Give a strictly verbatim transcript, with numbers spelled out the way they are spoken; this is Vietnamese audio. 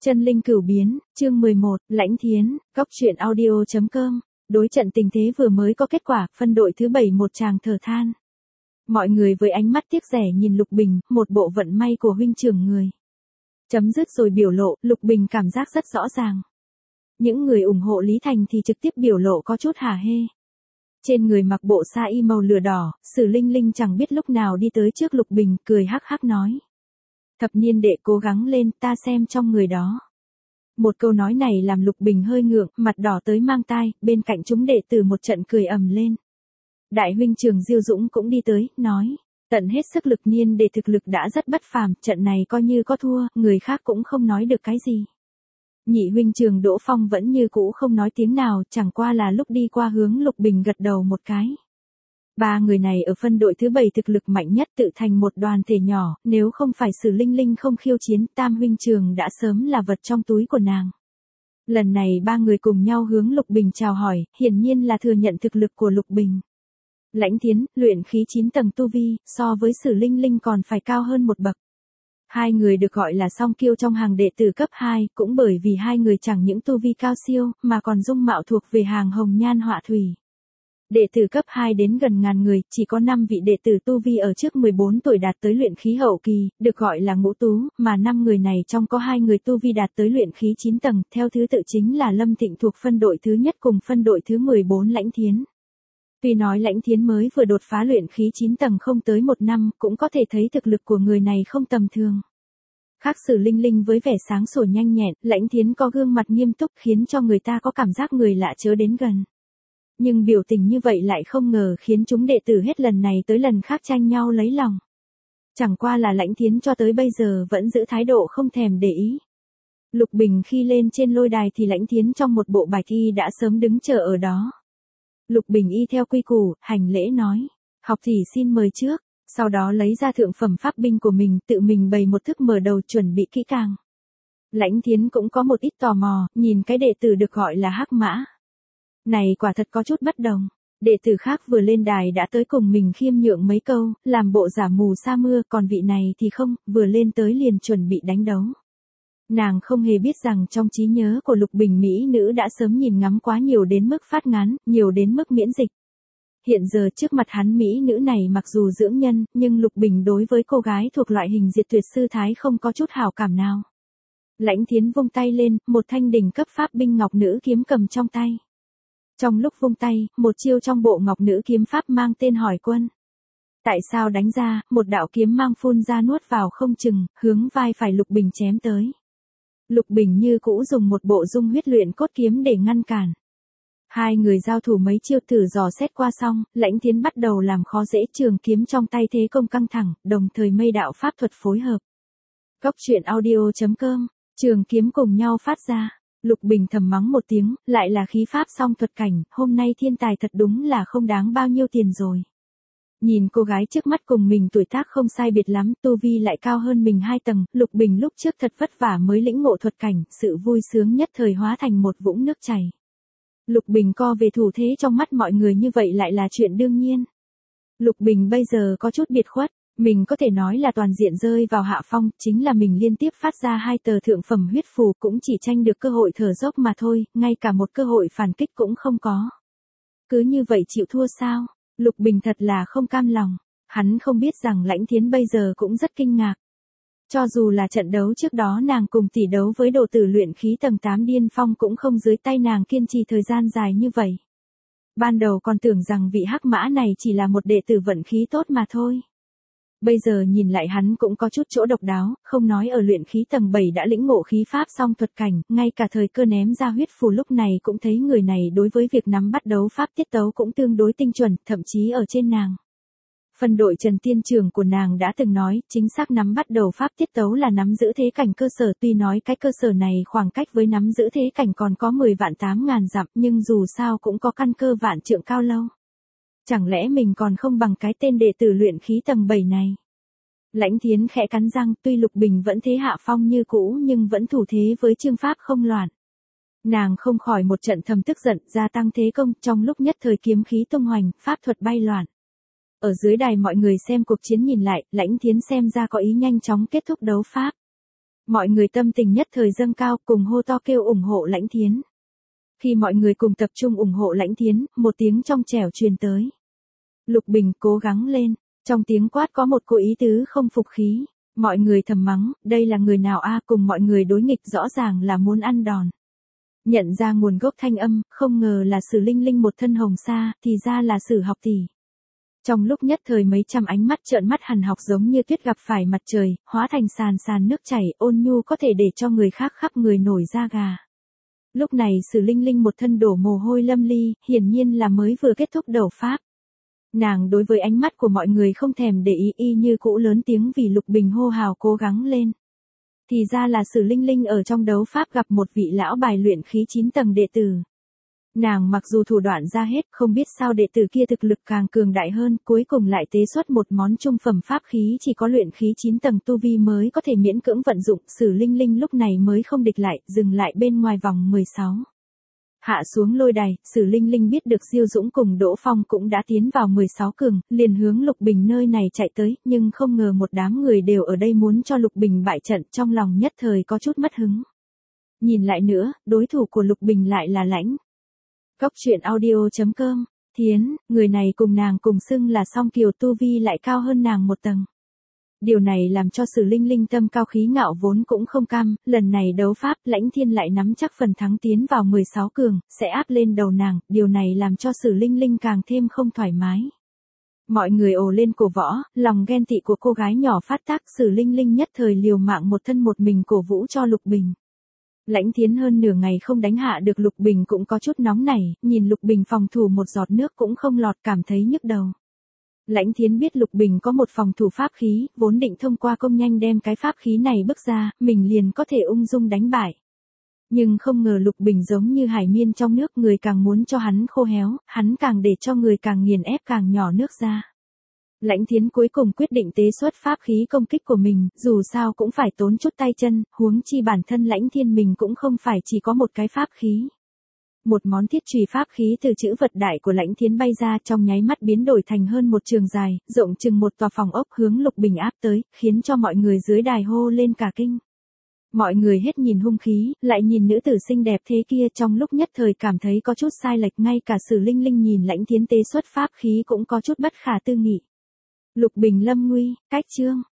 Chân linh cửu biến, chương mười một, Lãnh Thiến, góc truyện audio chấm com. Đối trận tình thế vừa mới có kết quả, phân đội thứ bảy một tràng thở than. Mọi người với ánh mắt tiếc rẻ nhìn Lục Bình, một bộ vận may của huynh trưởng người. Chấm dứt rồi biểu lộ, Lục Bình cảm giác rất rõ ràng. Những người ủng hộ Lý Thành thì trực tiếp biểu lộ có chút hả hê. Trên người mặc bộ sa y màu lửa đỏ, Sử Linh Linh chẳng biết lúc nào đi tới trước Lục Bình, cười hắc hắc nói. Thập niên đệ cố gắng lên, ta xem trong người đó. Một câu nói này làm Lục Bình hơi ngượng, mặt đỏ tới mang tai, bên cạnh chúng đệ tử một trận cười ầm lên. Đại huynh Trường Diêu Dũng cũng đi tới, nói, tận hết sức lực niên đệ thực lực đã rất bất phàm, trận này coi như có thua, người khác cũng không nói được cái gì. Nhị huynh Trường Đỗ Phong vẫn như cũ không nói tiếng nào, chẳng qua là lúc đi qua hướng Lục Bình gật đầu một cái. Ba người này ở phân đội thứ bảy thực lực mạnh nhất tự thành một đoàn thể nhỏ, nếu không phải Sử Linh Linh không khiêu chiến, Tam huynh Trường đã sớm là vật trong túi của nàng. Lần này ba người cùng nhau hướng Lục Bình chào hỏi, hiển nhiên là thừa nhận thực lực của Lục Bình. Lãnh Thiến, luyện khí chín tầng tu vi, so với Sử Linh Linh còn phải cao hơn một bậc. Hai người được gọi là song kiêu trong hàng đệ tử cấp hai, cũng bởi vì hai người chẳng những tu vi cao siêu, mà còn dung mạo thuộc về hàng hồng nhan họa thủy. Đệ tử cấp hai đến gần ngàn người, chỉ có năm vị đệ tử tu vi ở trước mười bốn tuổi đạt tới luyện khí hậu kỳ, được gọi là ngũ tú, mà năm người này trong có hai người tu vi đạt tới luyện khí chín tầng, theo thứ tự chính là Lâm Thịnh thuộc phân đội thứ nhất cùng phân đội thứ mười bốn Lãnh Thiến. Tuy nói Lãnh Thiến mới vừa đột phá luyện khí chín tầng không tới một năm, cũng có thể thấy thực lực của người này không tầm thường. Khác Sử Linh Linh với vẻ sáng sủa nhanh nhẹn, Lãnh Thiến có gương mặt nghiêm túc khiến cho người ta có cảm giác người lạ chớ đến gần. Nhưng biểu tình như vậy lại không ngờ khiến chúng đệ tử hết lần này tới lần khác tranh nhau lấy lòng. Chẳng qua là Lãnh Thiến cho tới bây giờ vẫn giữ thái độ không thèm để ý. Lục Bình khi lên trên lôi đài thì Lãnh Thiến trong một bộ bài thi đã sớm đứng chờ ở đó. Lục Bình y theo quy củ, hành lễ nói, học thì xin mời trước, sau đó lấy ra thượng phẩm pháp binh của mình tự mình bày một thức mở đầu chuẩn bị kỹ càng. Lãnh Thiến cũng có một ít tò mò, nhìn cái đệ tử được gọi là Hắc Mã. Này quả thật có chút bất đồng, đệ tử khác vừa lên đài đã tới cùng mình khiêm nhượng mấy câu, làm bộ giả mù sa mưa, còn vị này thì không, vừa lên tới liền chuẩn bị đánh đấu. Nàng không hề biết rằng trong trí nhớ của Lục Bình mỹ nữ đã sớm nhìn ngắm quá nhiều đến mức phát ngán, nhiều đến mức miễn dịch. Hiện giờ trước mặt hắn mỹ nữ này mặc dù dưỡng nhân, nhưng Lục Bình đối với cô gái thuộc loại hình diệt tuyệt sư thái không có chút hảo cảm nào. Lãnh Thiến vung tay lên, một thanh đỉnh cấp pháp binh ngọc nữ kiếm cầm trong tay. Trong lúc vung tay, một chiêu trong bộ ngọc nữ kiếm pháp mang tên Hỏi Quân. Tại sao đánh ra, một đạo kiếm mang phun ra nuốt vào không chừng, hướng vai phải Lục Bình chém tới. Lục Bình như cũ dùng một bộ dung huyết luyện cốt kiếm để ngăn cản. Hai người giao thủ mấy chiêu thử dò xét qua xong, Lãnh Thiến bắt đầu làm khó dễ, trường kiếm trong tay thế công căng thẳng, đồng thời mây đạo pháp thuật phối hợp. Góc truyện audio chấm com, trường kiếm cùng nhau phát ra. Lục Bình thầm mắng một tiếng, lại là khí pháp song thuật cảnh, hôm nay thiên tài thật đúng là không đáng bao nhiêu tiền rồi. Nhìn cô gái trước mắt cùng mình tuổi tác không sai biệt lắm, tu vi lại cao hơn mình hai tầng, Lục Bình lúc trước thật vất vả mới lĩnh ngộ thuật cảnh, sự vui sướng nhất thời hóa thành một vũng nước chảy. Lục Bình co về thủ thế trong mắt mọi người như vậy lại là chuyện đương nhiên. Lục Bình bây giờ có chút biệt khuất. Mình có thể nói là toàn diện rơi vào hạ phong, chính là mình liên tiếp phát ra hai tờ thượng phẩm huyết phù cũng chỉ tranh được cơ hội thở dốc mà thôi, ngay cả một cơ hội phản kích cũng không có. Cứ như vậy chịu thua sao? Lục Bình thật là không cam lòng, hắn không biết rằng Lãnh Thiến bây giờ cũng rất kinh ngạc. Cho dù là trận đấu trước đó nàng cùng tỷ đấu với đồ tử luyện khí tầng tám điên phong cũng không dưới tay nàng kiên trì thời gian dài như vậy. Ban đầu còn tưởng rằng vị Hắc Mã này chỉ là một đệ tử vận khí tốt mà thôi. Bây giờ nhìn lại hắn cũng có chút chỗ độc đáo, không nói ở luyện khí tầng bảy đã lĩnh ngộ khí pháp song thuật cảnh, ngay cả thời cơ ném ra huyết phù lúc này cũng thấy người này đối với việc nắm bắt đấu pháp tiết tấu cũng tương đối tinh chuẩn, thậm chí ở trên nàng. Phân đội Trần Tiên Trường của nàng đã từng nói, chính xác nắm bắt đầu pháp tiết tấu là nắm giữ thế cảnh cơ sở, tuy nói cái cơ sở này khoảng cách với nắm giữ thế cảnh còn có mười vạn tám ngàn dặm, nhưng dù sao cũng có căn cơ vạn trượng cao lâu. Chẳng lẽ mình còn không bằng cái tên đệ tử luyện khí tầng bảy này? Lãnh Thiến khẽ cắn răng, tuy Lục Bình vẫn thế hạ phong như cũ nhưng vẫn thủ thế với chương pháp không loạn. Nàng không khỏi một trận thầm tức giận, gia tăng thế công, trong lúc nhất thời kiếm khí tung hoành, pháp thuật bay loạn. Ở dưới đài mọi người xem cuộc chiến nhìn lại, Lãnh Thiến xem ra có ý nhanh chóng kết thúc đấu pháp. Mọi người tâm tình nhất thời dâng cao cùng hô to kêu ủng hộ Lãnh Thiến. Khi mọi người cùng tập trung ủng hộ Lãnh Thiến, một tiếng trong trẻo truyền tới. Lục Bình cố gắng lên, trong tiếng quát có một cô ý tứ không phục khí. Mọi người thầm mắng, đây là người nào a cùng mọi người đối nghịch rõ ràng là muốn ăn đòn. Nhận ra nguồn gốc thanh âm, không ngờ là Sử Linh Linh một thân hồng sa, thì ra là Sử học tỷ. Trong lúc nhất thời mấy trăm ánh mắt trợn mắt hằn học giống như tuyết gặp phải mặt trời, hóa thành sàn sàn nước chảy, ôn nhu có thể để cho người khác khắp người nổi da gà. Lúc này Sử Linh Linh một thân đổ mồ hôi lâm ly, hiển nhiên là mới vừa kết thúc đấu pháp. Nàng đối với ánh mắt của mọi người không thèm để ý y như cũ lớn tiếng vì Lục Bình hô hào cố gắng lên. Thì ra là Sử Linh Linh ở trong đấu pháp gặp một vị lão bài luyện khí chín tầng đệ tử. Nàng mặc dù thủ đoạn ra hết, không biết sao đệ tử kia thực lực càng cường đại hơn, cuối cùng lại tế xuất một món trung phẩm pháp khí chỉ có luyện khí chín tầng tu vi mới có thể miễn cưỡng vận dụng, Sử Linh Linh lúc này mới không địch lại, dừng lại bên ngoài vòng mười sáu. Hạ xuống lôi đài, Sử Linh Linh biết được Diêu Dũng cùng Đỗ Phong cũng đã tiến vào mười sáu cường, liền hướng Lục Bình nơi này chạy tới, nhưng không ngờ một đám người đều ở đây muốn cho Lục Bình bại trận, trong lòng nhất thời có chút mất hứng. Nhìn lại nữa, đối thủ của Lục Bình lại là Lãnh. Cốc truyện audio chấm com, Thiến, người này cùng nàng cùng xưng là song kiều tu vi lại cao hơn nàng một tầng. Điều này làm cho Sử Linh Linh tâm cao khí ngạo vốn cũng không cam, lần này đấu pháp Lãnh Thiên lại nắm chắc phần thắng tiến vào mười sáu cường, sẽ áp lên đầu nàng, điều này làm cho Sử Linh Linh càng thêm không thoải mái. Mọi người ồ lên cổ võ, lòng ghen tị của cô gái nhỏ phát tác, Sử Linh Linh nhất thời liều mạng một thân một mình cổ vũ cho Lục Bình. Lãnh Thiến hơn nửa ngày không đánh hạ được Lục Bình cũng có chút nóng nảy, nhìn Lục Bình phòng thủ một giọt nước cũng không lọt cảm thấy nhức đầu. Lãnh Thiến biết Lục Bình có một phòng thủ pháp khí, vốn định thông qua công nhanh đem cái pháp khí này bước ra, mình liền có thể ung dung đánh bại. Nhưng không ngờ Lục Bình giống như hải miên trong nước, người càng muốn cho hắn khô héo, hắn càng để cho người càng nghiền ép càng nhỏ nước ra. Lãnh Thiến cuối cùng quyết định tế xuất pháp khí công kích của mình, dù sao cũng phải tốn chút tay chân, huống chi bản thân Lãnh Thiên mình cũng không phải chỉ có một cái pháp khí. Một món thiết chùy pháp khí từ chữ vật đại của Lãnh Thiến bay ra trong nháy mắt biến đổi thành hơn một trường dài, rộng chừng một tòa phòng ốc hướng Lục Bình áp tới, khiến cho mọi người dưới đài hô lên cả kinh. Mọi người hết nhìn hung khí, lại nhìn nữ tử xinh đẹp thế kia, trong lúc nhất thời cảm thấy có chút sai lệch, ngay cả Sử Linh Linh nhìn Lãnh Thiến tế xuất pháp khí cũng có chút bất khả tư nghị. Lục Bình lâm nguy, cách chương.